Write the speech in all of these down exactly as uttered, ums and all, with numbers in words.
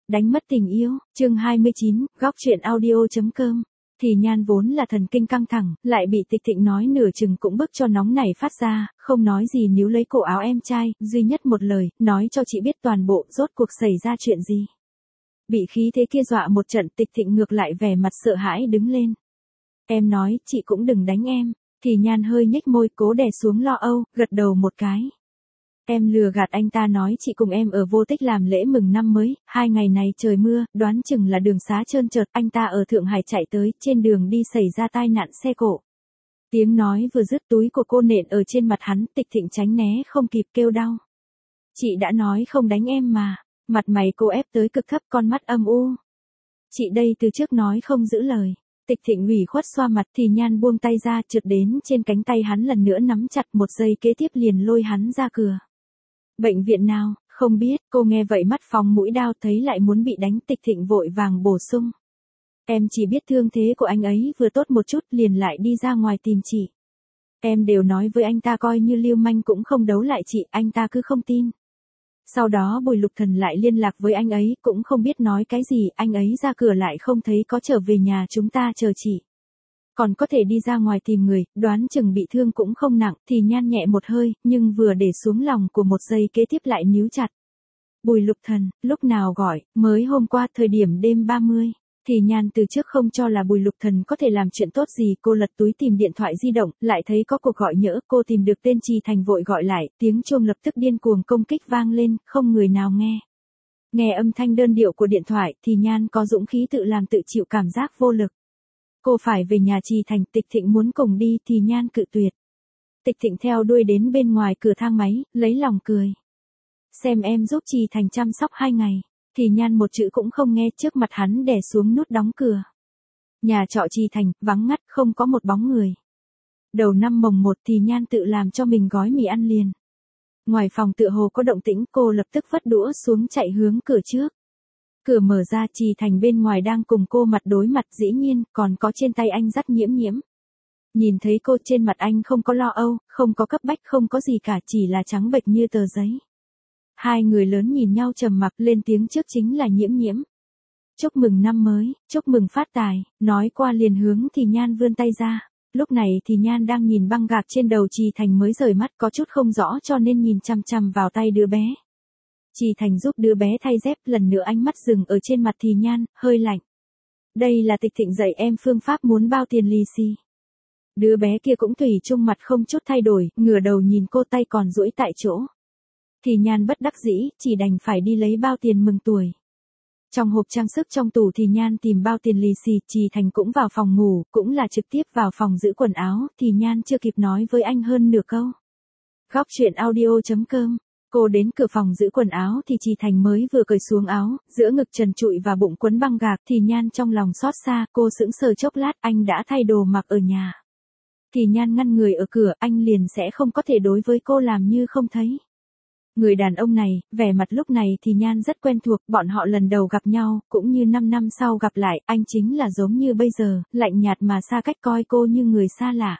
Đánh mất tình yêu, chương hai mươi chín, góc truyện audio.com. Thì Nhan vốn là thần kinh căng thẳng, lại bị Tịch Thịnh nói nửa chừng cũng bức cho nóng này phát ra, không nói gì níu lấy cổ áo em trai, duy nhất một lời, nói cho chị biết toàn bộ, rốt cuộc xảy ra chuyện gì. Bị khí thế kia dọa một trận, Tịch Thịnh ngược lại vẻ mặt sợ hãi đứng lên. Em nói, chị cũng đừng đánh em. Thì Nhan hơi nhếch môi, cố đè xuống lo âu, gật đầu một cái. Em lừa gạt anh ta nói chị cùng em ở Vô Tích làm lễ mừng năm mới, hai ngày này trời mưa, đoán chừng là đường xá trơn trượt, anh ta ở Thượng Hải chạy tới, trên đường đi xảy ra tai nạn xe cộ. Tiếng nói vừa dứt, túi của cô nện ở trên mặt hắn, Tịch Thịnh tránh né không kịp kêu đau. Chị đã nói không đánh em mà, mặt mày cô ép tới cực thấp, con mắt âm u. Chị đây từ trước nói không giữ lời. Tịch Thịnh ủy khuất xoa mặt, Thì Nhan buông tay ra, trượt đến trên cánh tay hắn lần nữa nắm chặt, một giây kế tiếp liền lôi hắn ra cửa. Bệnh viện nào, không biết, cô nghe vậy mắt phóng mũi đao, thấy lại muốn bị đánh. Tịch Thịnh vội vàng bổ sung. Em chỉ biết thương thế của anh ấy vừa tốt một chút liền lại đi ra ngoài tìm chị. Em đều nói với anh ta coi như lưu manh cũng không đấu lại chị, anh ta cứ không tin. Sau đó Bùi Lục Thần lại liên lạc với anh ấy, cũng không biết nói cái gì, anh ấy ra cửa lại không thấy có trở về nhà chúng ta chờ chị. Còn có thể đi ra ngoài tìm người, đoán chừng bị thương cũng không nặng. Thì Nhan nhẹ một hơi, nhưng vừa để xuống lòng của một giây kế tiếp lại níu chặt. Bùi Lục Thần, lúc nào gọi, mới hôm qua thời điểm đêm ba mươi. Thì Nhan từ trước không cho là Bùi Lục Thần có thể làm chuyện tốt gì, cô lật túi tìm điện thoại di động, lại thấy có cuộc gọi nhỡ, cô tìm được tên Trì Thành vội gọi lại, tiếng chuông lập tức điên cuồng công kích vang lên, không người nào nghe. Nghe âm thanh đơn điệu của điện thoại, Thì Nhan có dũng khí tự làm tự chịu cảm giác vô lực. Cô phải về nhà Trì Thành, Tịch Thịnh muốn cùng đi, Thì Nhan cự tuyệt. Tịch Thịnh theo đuôi đến bên ngoài cửa thang máy, lấy lòng cười. Xem em giúp Trì Thành chăm sóc hai ngày. Thì Nhan một chữ cũng không nghe, trước mặt hắn đè xuống nút đóng cửa. Nhà trọ Trì Thành, vắng ngắt, không có một bóng người. Đầu năm mồng một Thì Nhan tự làm cho mình gói mì ăn liền. Ngoài phòng tựa hồ có động tĩnh, cô lập tức vất đũa xuống chạy hướng cửa trước. Cửa mở ra, Trì Thành bên ngoài đang cùng cô mặt đối mặt, dĩ nhiên, còn có trên tay anh dắt Nhiễm Nhiễm. Nhìn thấy cô, trên mặt anh không có lo âu, không có cấp bách, không có gì cả, chỉ là trắng bệch như tờ giấy. Hai người lớn nhìn nhau trầm mặc, lên tiếng trước chính là Nhiễm Nhiễm. Chúc mừng năm mới, chúc mừng phát tài, nói qua liền hướng Thì Nhan vươn tay ra. Lúc này Thì Nhan đang nhìn băng gạc trên đầu Trì Thành mới rời mắt, có chút không rõ cho nên nhìn chằm chằm vào tay đứa bé. Trì Thành giúp đứa bé thay dép, lần nữa ánh mắt dừng ở trên mặt Thì Nhan, hơi lạnh. Đây là Tịch Thịnh dạy em phương pháp muốn bao tiền lì xì. Đứa bé kia cũng tùy chung mặt không chút thay đổi, ngửa đầu nhìn cô, tay còn duỗi tại chỗ. Thì Nhan bất đắc dĩ, chỉ đành phải đi lấy bao tiền mừng tuổi. Trong hộp trang sức trong tủ Thì Nhan tìm bao tiền lì xì, Trì Thành cũng vào phòng ngủ, cũng là trực tiếp vào phòng giữ quần áo, Thì Nhan chưa kịp nói với anh hơn nửa câu. Góc truyện audio.com. Cô đến cửa phòng giữ quần áo thì Trì Thành mới vừa cởi xuống áo, giữa ngực trần trụi và bụng quấn băng gạc. Thì Nhan trong lòng xót xa, cô sững sờ chốc lát, anh đã thay đồ mặc ở nhà. Thì Nhan ngăn người ở cửa, anh liền sẽ không có thể đối với cô làm như không thấy. Người đàn ông này, vẻ mặt lúc này Thì Nhan rất quen thuộc, bọn họ lần đầu gặp nhau, cũng như năm năm sau gặp lại, anh chính là giống như bây giờ, lạnh nhạt mà xa cách, coi cô như người xa lạ.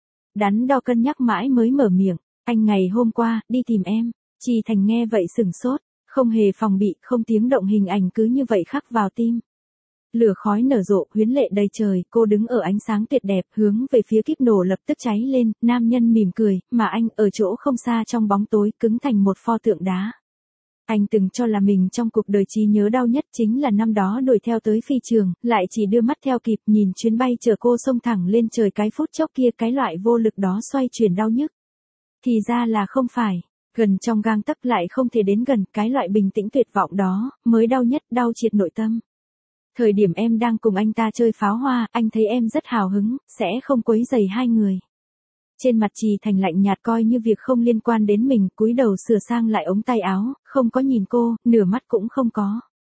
Đắn đo cân nhắc mãi mới mở miệng, anh ngày hôm qua, đi tìm em. Trì Thành nghe vậy sửng sốt, không hề phòng bị, không tiếng động, hình ảnh cứ như vậy khắc vào tim. Lửa khói nở rộ, huyến lệ đầy trời, cô đứng ở ánh sáng tuyệt đẹp, hướng về phía kíp nổ lập tức cháy lên, nam nhân mỉm cười, mà anh, ở chỗ không xa trong bóng tối, cứng thành một pho tượng đá. Anh từng cho là mình trong cuộc đời trí nhớ đau nhất chính là năm đó đuổi theo tới phi trường, lại chỉ đưa mắt theo kịp, nhìn chuyến bay chở cô xông thẳng lên trời, cái phút chốc kia, cái loại vô lực đó xoay chuyển đau nhức. Thì ra là không phải. Gần trong gang tấc lại không thể đến gần, cái loại bình tĩnh tuyệt vọng đó, mới đau nhất, đau triệt nội tâm. Thời điểm em đang cùng anh ta chơi pháo hoa, anh thấy em rất hào hứng, sẽ không quấy rầy hai người. Trên mặt Trì Thành lạnh nhạt, coi như việc không liên quan đến mình, cúi đầu sửa sang lại ống tay áo, không có nhìn cô, nửa mắt cũng không có.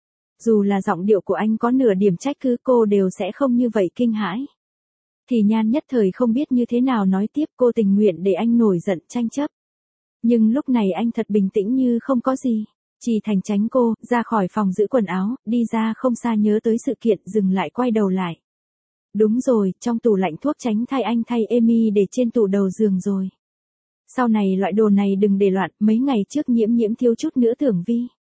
Dù là giọng điệu của anh có nửa điểm trách cứ, cô đều sẽ không như vậy kinh hãi. Thì Nhan nhất thời không biết như thế nào nói tiếp, cô tình nguyện để anh nổi giận tranh chấp. Nhưng lúc này anh thật bình tĩnh như không có gì. Trì Thành tránh cô, ra khỏi phòng giữ quần áo, đi ra không xa, nhớ tới sự kiện, dừng lại, quay đầu lại. Đúng rồi, trong tủ lạnh thuốc tránh thai anh thay Amy để trên tủ đầu giường rồi. Sau này loại đồ này đừng để loạn, mấy ngày trước Nhiễm Nhiễm thiếu chút nữa tưởng vi.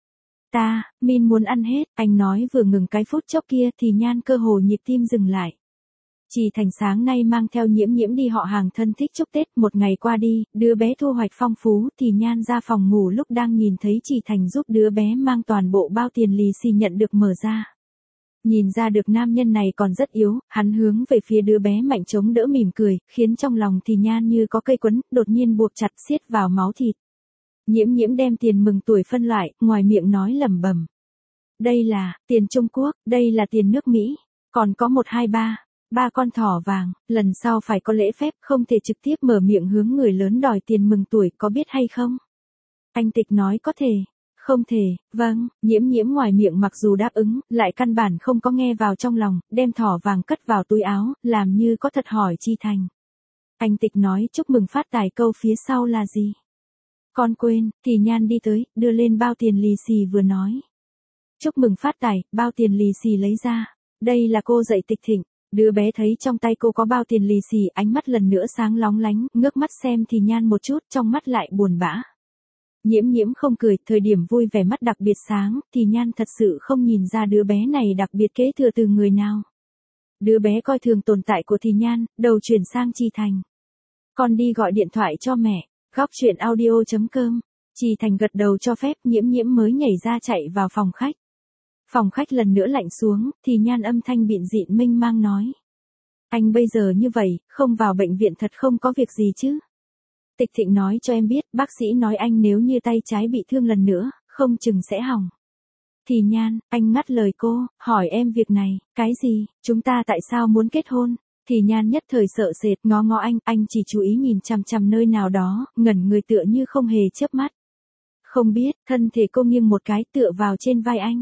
Ta, Min muốn ăn hết, anh nói vừa ngừng cái phút chốc kia thì Nhan cơ hồ nhịp tim dừng lại. Trì Thành sáng nay mang theo Nhiễm Nhiễm đi họ hàng thân thích chúc Tết, một ngày qua đi, đứa bé thu hoạch phong phú thì Nhan ra phòng ngủ lúc đang nhìn thấy Trì Thành giúp đứa bé mang toàn bộ bao tiền lì xì nhận được mở ra. Nhìn ra được nam nhân này còn rất yếu, hắn hướng về phía đứa bé mạnh chống đỡ mỉm cười, khiến trong lòng thì Nhan như có cây quấn, đột nhiên buộc chặt siết vào máu thịt. Nhiễm Nhiễm đem tiền mừng tuổi phân loại, ngoài miệng nói lẩm bẩm. Đây là, tiền Trung Quốc, đây là tiền nước Mỹ, còn có một hai ba, ba con thỏ vàng, lần sau phải có lễ phép, không thể trực tiếp mở miệng hướng người lớn đòi tiền mừng tuổi, có biết hay không? Anh Tịch nói có thể. Không thể, vâng, Nhiễm Nhiễm ngoài miệng mặc dù đáp ứng, lại căn bản không có nghe vào trong lòng, đem thỏ vàng cất vào túi áo, làm như có thật hỏi Trì Thành. Anh Tịch nói chúc mừng phát tài, câu phía sau là gì? Con quên, thì Nhan đi tới, đưa lên bao tiền lì xì vừa nói. Chúc mừng phát tài, bao tiền lì xì lấy ra. Đây là cô dạy Tịch Thịnh. Đứa bé thấy trong tay cô có bao tiền lì xì, ánh mắt lần nữa sáng lóng lánh, ngước mắt xem thì Nhan một chút, trong mắt lại buồn bã. Nhiễm Nhiễm không cười, thời điểm vui vẻ mắt đặc biệt sáng, thì Nhan thật sự không nhìn ra đứa bé này đặc biệt kế thừa từ người nào. Đứa bé coi thường tồn tại của thì Nhan, đầu chuyển sang Trì Thành. Con đi gọi điện thoại cho mẹ, góc chuyện audio chấm com. Trì Thành gật đầu cho phép, Nhiễm Nhiễm mới nhảy ra chạy vào phòng khách. Phòng khách lần nữa lạnh xuống, thì Nhan âm thanh bịn dịn mênh mang nói. Anh bây giờ như vậy, không vào bệnh viện thật không có việc gì chứ? Tịch Thịnh nói cho em biết, bác sĩ nói anh nếu như tay trái bị thương lần nữa, không chừng sẽ hỏng. Thì Nhan, anh ngắt lời cô, hỏi em việc này, cái gì, chúng ta tại sao muốn kết hôn? Thì Nhan nhất thời sợ sệt, ngó ngó anh, anh chỉ chú ý nhìn chằm chằm nơi nào đó, ngẩn người tựa như không hề chớp mắt. Không biết, thân thể cô nghiêng một cái tựa vào trên vai anh.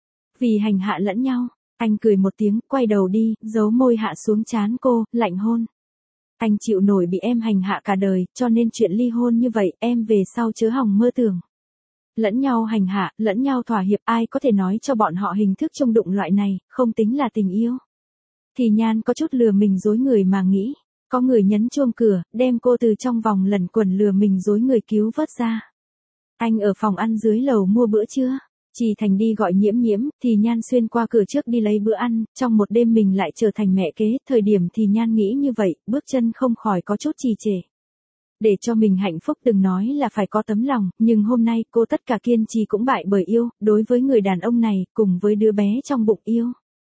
Vì hành hạ lẫn nhau, anh cười một tiếng, quay đầu đi, giấu môi hạ xuống trán cô, lạnh hôn. Anh chịu nổi bị em hành hạ cả đời, cho nên chuyện ly hôn như vậy, em về sau chớ hòng mơ tưởng. Lẫn nhau hành hạ, lẫn nhau thỏa hiệp, ai có thể nói cho bọn họ hình thức chung đụng loại này, không tính là tình yêu. Thì Nhan có chút lừa mình dối người mà nghĩ, có người nhấn chuông cửa, đem cô từ trong vòng lẩn quẩn lừa mình dối người cứu vớt ra. Anh ở phòng ăn dưới lầu mua bữa trưa. Trì Thành đi gọi Nhiễm Nhiễm, thì Nhan xuyên qua cửa trước đi lấy bữa ăn, trong một đêm mình lại trở thành mẹ kế, thời điểm thì Nhan nghĩ như vậy, bước chân không khỏi có chút trì trệ. Để cho mình hạnh phúc đừng nói là phải có tấm lòng, nhưng hôm nay cô tất cả kiên trì cũng bại bởi yêu, đối với người đàn ông này, cùng với đứa bé trong bụng yêu.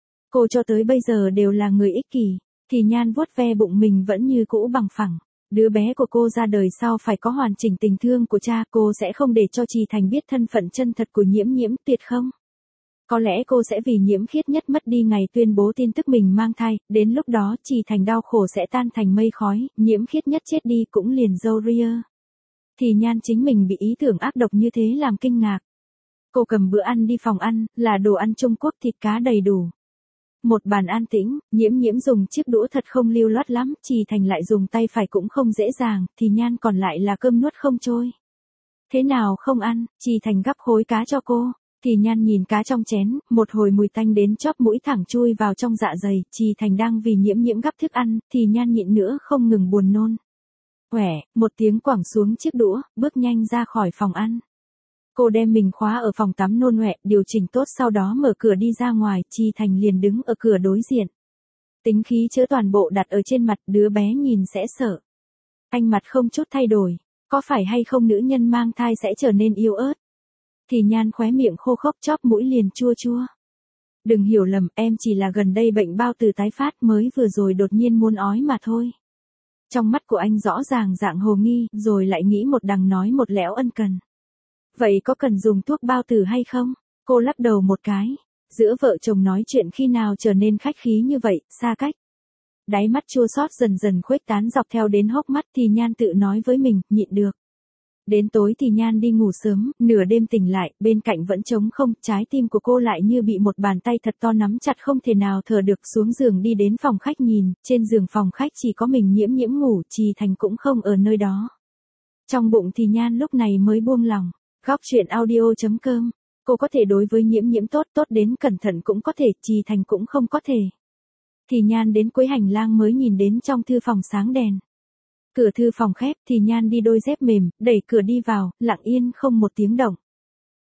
Cô cho tới bây giờ đều là người ích kỷ, thì Nhan vuốt ve bụng mình vẫn như cũ bằng phẳng. Đứa bé của cô ra đời sau phải có hoàn chỉnh tình thương của cha, cô sẽ không để cho Trì Thành biết thân phận chân thật của Nhiễm Nhiễm, tuyệt không? Có lẽ cô sẽ vì Nhiễm Khiết Nhất mất đi ngày tuyên bố tin tức mình mang thai, đến lúc đó Trì Thành đau khổ sẽ tan thành mây khói, Nhiễm Khiết Nhất chết đi cũng liền dâu ria. Thì Nhan chính mình bị ý tưởng ác độc như thế làm kinh ngạc. Cô cầm bữa ăn đi phòng ăn, là đồ ăn Trung Quốc, thịt cá đầy đủ. Một bàn an tĩnh, Nhiễm Nhiễm dùng chiếc đũa thật không lưu loát lắm, Trì Thành lại dùng tay phải cũng không dễ dàng, thì Nhan còn lại là cơm nuốt không trôi. Thế nào không ăn, Trì Thành gắp khối cá cho cô, thì Nhan nhìn cá trong chén, một hồi mùi tanh đến chóp mũi thẳng chui vào trong dạ dày, Trì Thành đang vì Nhiễm Nhiễm gắp thức ăn, thì Nhan nhịn nữa không ngừng buồn nôn. Quẻ, một tiếng quẳng xuống chiếc đũa, bước nhanh ra khỏi phòng ăn. Cô đem mình khóa ở phòng tắm nôn ọe, điều chỉnh tốt sau đó mở cửa đi ra ngoài, Trì Thành liền đứng ở cửa đối diện. Tính khí chữa toàn bộ đặt ở trên mặt, đứa bé nhìn sẽ sợ. Anh mặt không chút thay đổi, có phải hay không nữ nhân mang thai sẽ trở nên yếu ớt? Thì Nhan khóe miệng khô khốc, chóp mũi liền chua chua. Đừng hiểu lầm, em chỉ là gần đây bệnh bao tử tái phát, mới vừa rồi đột nhiên muốn ói mà thôi. Trong mắt của anh rõ ràng dạng hồ nghi, rồi lại nghĩ một đằng nói một lẽo ân cần. Vậy có cần dùng thuốc bao tử hay không? Cô lắc đầu một cái. Giữa vợ chồng nói chuyện khi nào trở nên khách khí như vậy, xa cách. Đáy mắt chua xót dần dần khuếch tán dọc theo đến hốc mắt, thì Nhan tự nói với mình, nhịn được. Đến tối thì Nhan đi ngủ sớm, nửa đêm tỉnh lại, bên cạnh vẫn trống không, trái tim của cô lại như bị một bàn tay thật to nắm chặt không thể nào thở được, xuống giường đi đến phòng khách nhìn, trên giường phòng khách chỉ có mình Nhiễm Nhiễm ngủ, Trì Thành cũng không ở nơi đó. Trong bụng thì Nhan lúc này mới buông lòng. Góc chuyện audio chấm com. Cô có thể đối với Nhiễm Nhiễm tốt, tốt đến cẩn thận cũng có thể, Trì Thành cũng không có thể. Thì Nhan đến cuối hành lang mới nhìn đến trong thư phòng sáng đèn. Cửa thư phòng khép, thì Nhan đi đôi dép mềm, đẩy cửa đi vào, lặng yên không một tiếng động.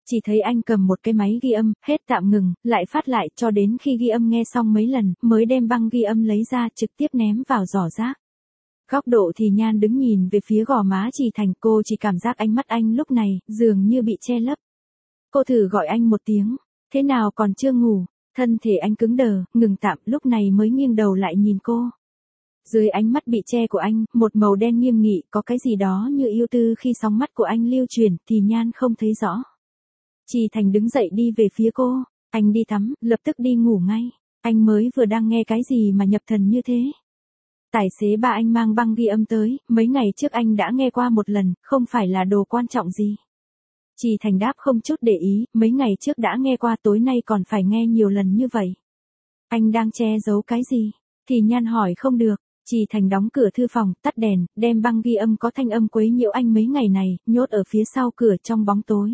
Chỉ thấy anh cầm một cái máy ghi âm, hết tạm ngừng, lại phát lại cho đến khi ghi âm nghe xong mấy lần, mới đem băng ghi âm lấy ra trực tiếp ném vào giỏ rác. Góc độ thì Nhan đứng nhìn về phía gò má Trì Thành, cô chỉ cảm giác ánh mắt anh lúc này, dường như bị che lấp. Cô thử gọi anh một tiếng, thế nào còn chưa ngủ, thân thể anh cứng đờ, ngừng tạm, lúc này mới nghiêng đầu lại nhìn cô. Dưới ánh mắt bị che của anh, một màu đen nghiêm nghị, có cái gì đó như yêu tư khi sóng mắt của anh lưu chuyển, thì Nhan không thấy rõ. Trì Thành đứng dậy đi về phía cô, anh đi tắm, lập tức đi ngủ ngay, anh mới vừa đang nghe cái gì mà nhập thần như thế. Tài xế ba anh mang băng ghi âm tới, mấy ngày trước anh đã nghe qua một lần, không phải là đồ quan trọng gì. Trì Thành đáp không chút để ý, mấy ngày trước đã nghe qua, tối nay còn phải nghe nhiều lần như vậy. Anh đang che giấu cái gì? Thì Nhan hỏi. Không được. Trì Thành đóng cửa thư phòng, tắt đèn, đem băng ghi âm có thanh âm quấy nhiễu anh mấy ngày này, nhốt ở phía sau cửa trong bóng tối.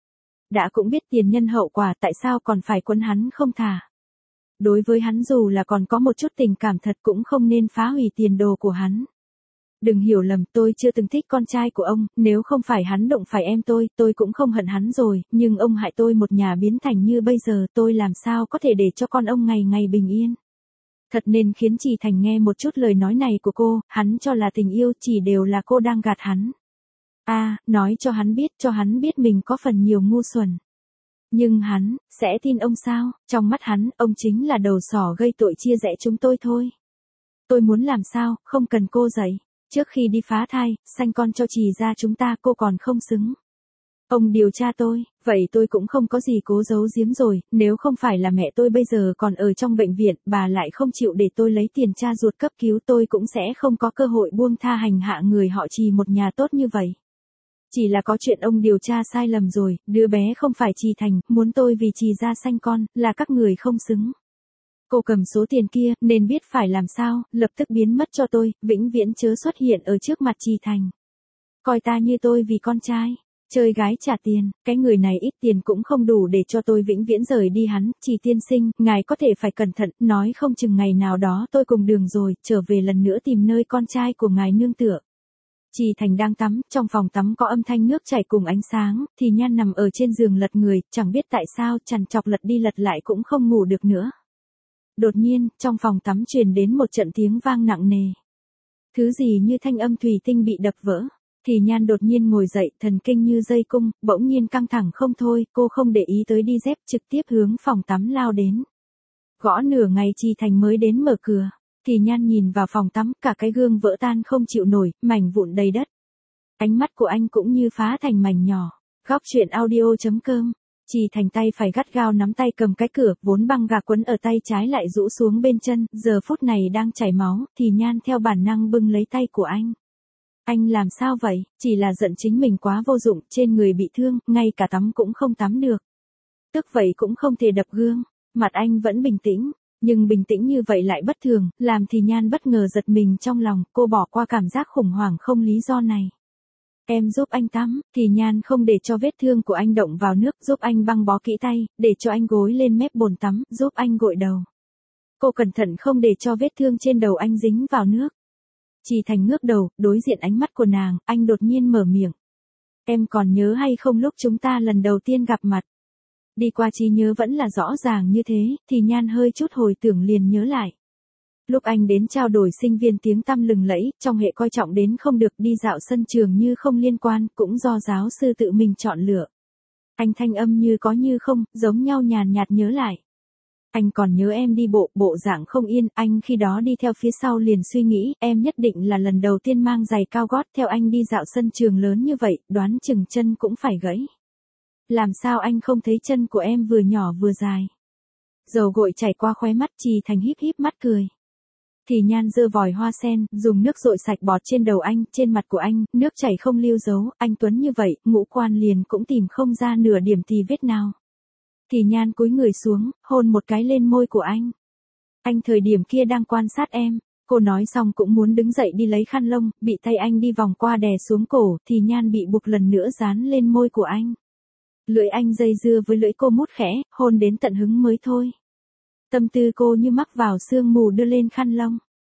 Đã cũng biết tiền nhân hậu quả, tại sao còn phải quấn hắn không thả. Đối với hắn dù là còn có một chút tình cảm thật cũng không nên phá hủy tiền đồ của hắn. Đừng hiểu lầm, tôi chưa từng thích con trai của ông, nếu không phải hắn động phải em tôi, tôi cũng không hận hắn rồi, nhưng ông hại tôi một nhà biến thành như bây giờ, tôi làm sao có thể để cho con ông ngày ngày bình yên. Thật nên khiến Trì Thành nghe một chút lời nói này của cô, hắn cho là tình yêu, chỉ đều là cô đang gạt hắn. A, à, nói cho hắn biết, cho hắn biết mình có phần nhiều ngu xuẩn. Nhưng hắn, sẽ tin ông sao? Trong mắt hắn, ông chính là đầu sỏ gây tội chia rẽ chúng tôi thôi. Tôi muốn làm sao, không cần cô dạy. Trước khi đi phá thai, sanh con cho Trì gia chúng ta, cô còn không xứng. Ông điều tra tôi, vậy tôi cũng không có gì cố giấu giếm rồi, nếu không phải là mẹ tôi bây giờ còn ở trong bệnh viện, bà lại không chịu để tôi lấy tiền cha ruột cấp cứu, tôi cũng sẽ không có cơ hội buông tha hành hạ người họ Trì một nhà tốt như vậy. Chỉ là có chuyện ông điều tra sai lầm rồi, đứa bé không phải Trì Thành, muốn tôi vì Trì gia sanh con, là các người không xứng. Cô cầm số tiền kia, nên biết phải làm sao, lập tức biến mất cho tôi, vĩnh viễn chớ xuất hiện ở trước mặt Trì Thành. Coi ta như tôi vì con trai, chơi gái trả tiền, cái người này ít tiền cũng không đủ để cho tôi vĩnh viễn rời đi hắn. Trì tiên sinh, ngài có thể phải cẩn thận, nói không chừng ngày nào đó tôi cùng đường rồi, trở về lần nữa tìm nơi con trai của ngài nương tựa. Trì Thành đang tắm, trong phòng tắm có âm thanh nước chảy cùng ánh sáng, thì Nhan nằm ở trên giường lật người, chẳng biết tại sao trằn trọc lật đi lật lại cũng không ngủ được nữa. Đột nhiên, trong phòng tắm truyền đến một trận tiếng vang nặng nề. Thứ gì như thanh âm thủy tinh bị đập vỡ. Thì Nhan đột nhiên ngồi dậy, thần kinh như dây cung, bỗng nhiên căng thẳng không thôi, cô không để ý tới đi dép, trực tiếp hướng phòng tắm lao đến. Gõ nửa ngày Trì Thành mới đến mở cửa. Thì Nhan nhìn vào phòng tắm, cả cái gương vỡ tan không chịu nổi, mảnh vụn đầy đất. Ánh mắt của anh cũng như phá thành mảnh nhỏ. Góc truyện audio chấm com. Trì Thành tay phải gắt gao nắm tay cầm cái cửa, vốn băng gạc quấn ở tay trái lại rũ xuống bên chân, giờ phút này đang chảy máu, thì Nhan theo bản năng bưng lấy tay của anh. Anh làm sao vậy? Chỉ là giận chính mình quá vô dụng, trên người bị thương, ngay cả tắm cũng không tắm được. Tức vậy cũng không thể đập gương, mặt anh vẫn bình tĩnh. Nhưng bình tĩnh như vậy lại bất thường, làm thì Nhan bất ngờ giật mình trong lòng, cô bỏ qua cảm giác khủng hoảng không lý do này. Em giúp anh tắm, thì Nhan không để cho vết thương của anh động vào nước, giúp anh băng bó kỹ tay, để cho anh gối lên mép bồn tắm, giúp anh gội đầu. Cô cẩn thận không để cho vết thương trên đầu anh dính vào nước. Trì Thành ngước đầu, đối diện ánh mắt của nàng, anh đột nhiên mở miệng. Em còn nhớ hay không lúc chúng ta lần đầu tiên gặp mặt? Đi qua trí nhớ vẫn là rõ ràng như thế, thì Nhan hơi chút hồi tưởng liền nhớ lại. Lúc anh đến trao đổi sinh viên tiếng tăm lừng lẫy, trong hệ coi trọng đến không được đi dạo sân trường như không liên quan, cũng do giáo sư tự mình chọn lựa. Anh thanh âm như có như không, giống nhau nhàn nhạt nhớ lại. Anh còn nhớ em đi bộ, bộ dạng không yên, anh khi đó đi theo phía sau liền suy nghĩ, em nhất định là lần đầu tiên mang giày cao gót theo anh đi dạo sân trường lớn như vậy, đoán chừng chân cũng phải gãy. Làm sao anh không thấy chân của em vừa nhỏ vừa dài? Dầu gội chảy qua khóe mắt, Trì Thành híp híp mắt cười. Thì Nhan giơ vòi hoa sen, dùng nước dội sạch bọt trên đầu anh, trên mặt của anh, nước chảy không lưu dấu, anh tuấn như vậy, ngũ quan liền cũng tìm không ra nửa điểm tì vết nào. Thì Nhan cúi người xuống, hôn một cái lên môi của anh. Anh thời điểm kia đang quan sát em. Cô nói xong cũng muốn đứng dậy đi lấy khăn lông, bị tay anh đi vòng qua đè xuống cổ, thì Nhan bị buộc lần nữa dán lên môi của anh. Lưỡi anh dây dưa với lưỡi cô mút khẽ, hôn đến tận hứng mới thôi. Tâm tư cô như mắc vào sương mù đưa lên khăn lông.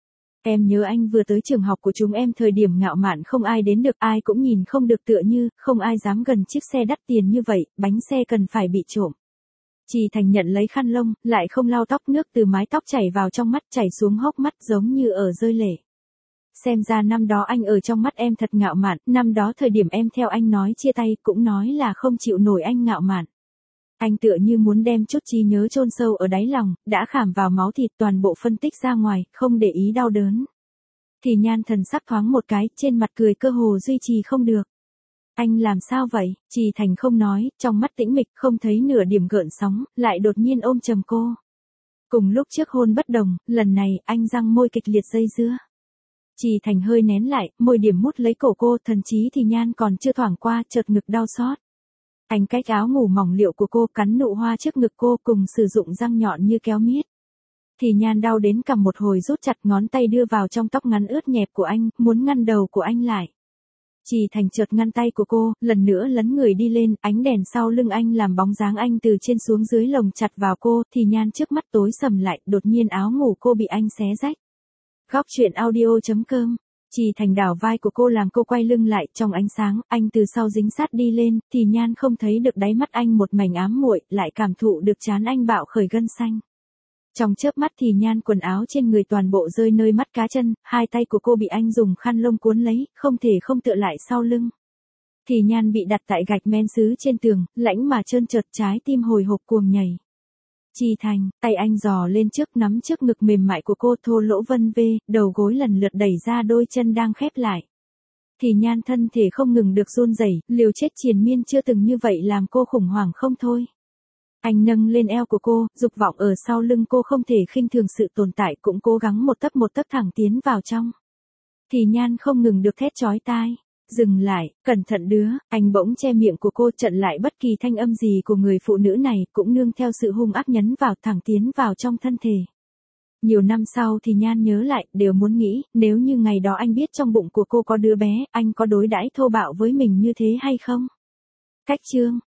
Em nhớ anh vừa tới trường học của chúng em thời điểm ngạo mạn không ai đến được, ai cũng nhìn không được tựa như, không ai dám gần chiếc xe đắt tiền như vậy, bánh xe cần phải bị trộm. Trì Thành nhận lấy khăn lông, lại không lau tóc, nước từ mái tóc chảy vào trong mắt, chảy xuống hốc mắt giống như ở rơi lệ. Xem ra năm đó anh ở trong mắt em thật ngạo mạn, năm đó thời điểm em theo anh nói chia tay cũng nói là không chịu nổi anh ngạo mạn. Anh tựa như muốn đem chút trí nhớ chôn sâu ở đáy lòng, đã khảm vào máu thịt toàn bộ phân tích ra ngoài, không để ý đau đớn. Thì Nhan thần sắc thoáng một cái, trên mặt cười cơ hồ duy trì không được. Anh làm sao vậy? Trì Thành không nói, trong mắt tĩnh mịch không thấy nửa điểm gợn sóng, lại đột nhiên ôm chầm cô. Cùng lúc trước hôn bất đồng, lần này anh răng môi kịch liệt dây dưa. Trì Thành hơi nén lại, môi điểm mút lấy cổ cô, thần chí Thì Nhan còn chưa thoảng qua, chợt ngực đau xót. Anh cách áo ngủ mỏng liệu của cô, cắn nụ hoa trước ngực cô, cùng sử dụng răng nhọn như kéo miết. Thì Nhan đau đến cầm một hồi rút chặt ngón tay đưa vào trong tóc ngắn ướt nhẹp của anh, muốn ngăn đầu của anh lại. Trì Thành chợt ngăn tay của cô, lần nữa lấn người đi lên, ánh đèn sau lưng anh làm bóng dáng anh từ trên xuống dưới lồng chặt vào cô, Thì Nhan trước mắt tối sầm lại, đột nhiên áo ngủ cô bị anh xé rách. Góc truyện audio chấm com. Trì Thành đảo vai của cô làm cô quay lưng lại, trong ánh sáng, anh từ sau dính sát đi lên, Thì Nhan không thấy được đáy mắt anh một mảnh ám muội, lại cảm thụ được trán anh bạo khởi gân xanh. Trong chớp mắt Thì Nhan quần áo trên người toàn bộ rơi nơi mắt cá chân, hai tay của cô bị anh dùng khăn lông cuốn lấy, không thể không tựa lại sau lưng. Thì Nhan bị đặt tại gạch men sứ trên tường, lãnh mà trơn trượt, trái tim hồi hộp cuồng nhảy. Trì Thành, tay anh giò lên trước nắm trước ngực mềm mại của cô, thô lỗ vân vê, đầu gối lần lượt đẩy ra đôi chân đang khép lại. Thì Nhan thân thể không ngừng được run rẩy, liều chết triền miên chưa từng như vậy làm cô khủng hoảng không thôi. Anh nâng lên eo của cô, dục vọng ở sau lưng cô không thể khinh thường sự tồn tại, cũng cố gắng một tấc một tấc thẳng tiến vào trong. Thì Nhan không ngừng được thét chói tai. Dừng lại, cẩn thận đứa, anh bỗng che miệng của cô, chặn lại bất kỳ thanh âm gì của người phụ nữ này, cũng nương theo sự hung ác nhấn vào, thẳng tiến vào trong thân thể. Nhiều năm sau Thì Nhan nhớ lại, đều muốn nghĩ, nếu như ngày đó anh biết trong bụng của cô có đứa bé, anh có đối đãi thô bạo với mình như thế hay không? Cách chương